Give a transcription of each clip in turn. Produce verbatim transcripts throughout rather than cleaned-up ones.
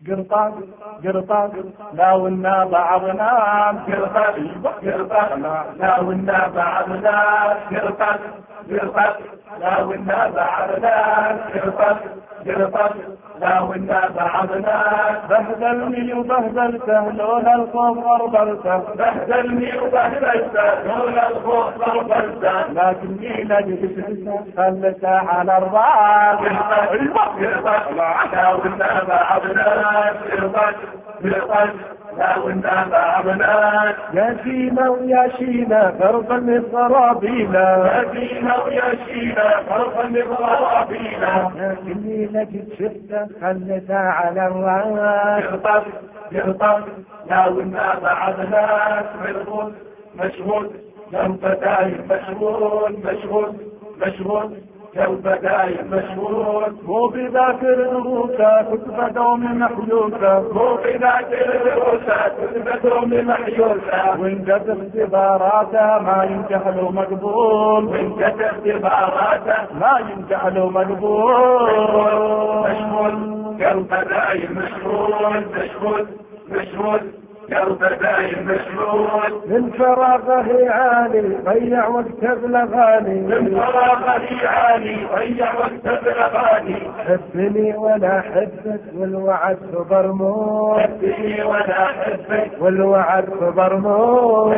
قرطاس قرطاس لاونا بعضنا قرطاس قرطاس لاونا بعضنا قرطاس قرطاس لاونا بعضنا قرطاس قرطاس لاونا بعضنا بهدلني وبهدلته لولا الخوف غربلته بهدلني وبهدلته لولا الخوف غربلته لكني لقيته خلته على الراس قرطاس لاونا بعضنا قرطاس قرطاس لاونا بعضنا يا شينا ويا شينا فرقا للغرابينا يا شينا ويا شينا فرقا للغرابينا لكني لقيت شفته خلته على الراس قرطاس قرطاس لاونا بعضنا مشغول مشغول جنب دايم مشغول مشغول مشغول جنب دايم مشغول مو بذاكر دروسه كتب دوم محيوسه مو بذاكر دروسه كتب دوم محيوسه وان جت اختباراته ما ينجح له مقبول وان جت اختباراته ما ينجح له مقبول مشغول جنب دايم مشغول مشغول مشغول قلب دايم مشغول من فراغه يعاني ضيع وقته بالاغاني من فراغه يعاني ضيع وقته بالاغاني حبني ولا حبك والوعد ببرموت حبني ولا حبك والوعد ببرموت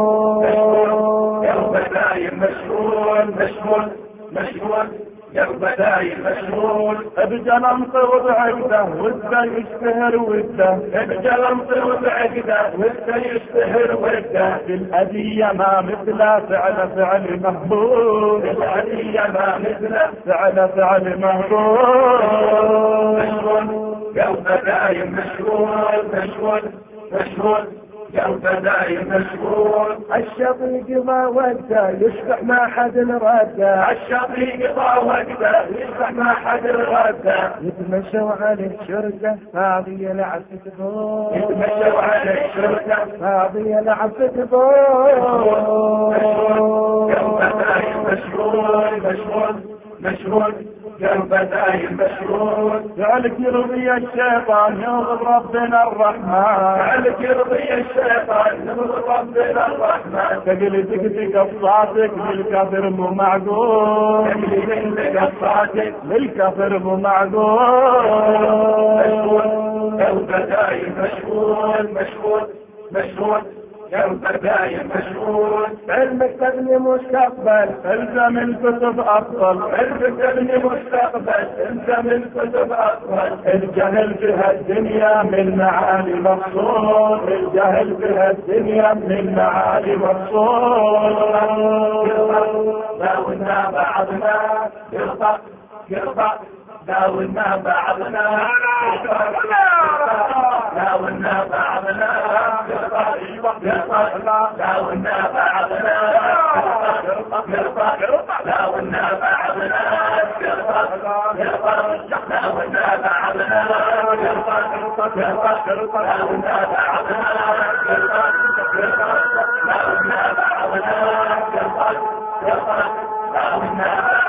قلب دايم مشغول مشغول مشغول قلب دايم مشغول ابجل انطر بعقده وده يشتهر وده ابجل انطر بعقده وده يشتهر وده الهدية ما مثله فعل فعل مهبول الهدية ما مثله فعل فعل مهبول مشغول قلب دايم مشغول مشغول مشغول قلب دايم مشغول الشقيق ما وده يشبح ما حد رده الشقيق ما وده يشبح ما حد رده يتمشوا عليه شركه فاضيه لعبة بول يتمشوا عليه شركه فاضيه لعبة بول قلب دايم مشغول مشغول مشغول قلب دايم مشغول جعلك يرضي الشيطان يغضب ربنا الرحمن جعلك يرضي الشيطان يغضب ربنا الرحمن تقلدك بقصاتك للكافر مو معقول تقلدك بقصاتك للكافر مو معقول مشغول قلب دايم مشغول مشغول مشغول قلب دايم مشغول علمك تبني مستقبل الزم الكتب افضل علمك تبني مستقبل الزم الكتب افضل الجهل بها الدنيا من معاني مقصود الجهل بها الدنيا من معاني مقصود داولنا بعضنا يرضى يرضى داولنا بعضنا داولنا بعضنا داولنا بعضنا داولنا بعضنا داولنا بعضنا داولنا بعضنا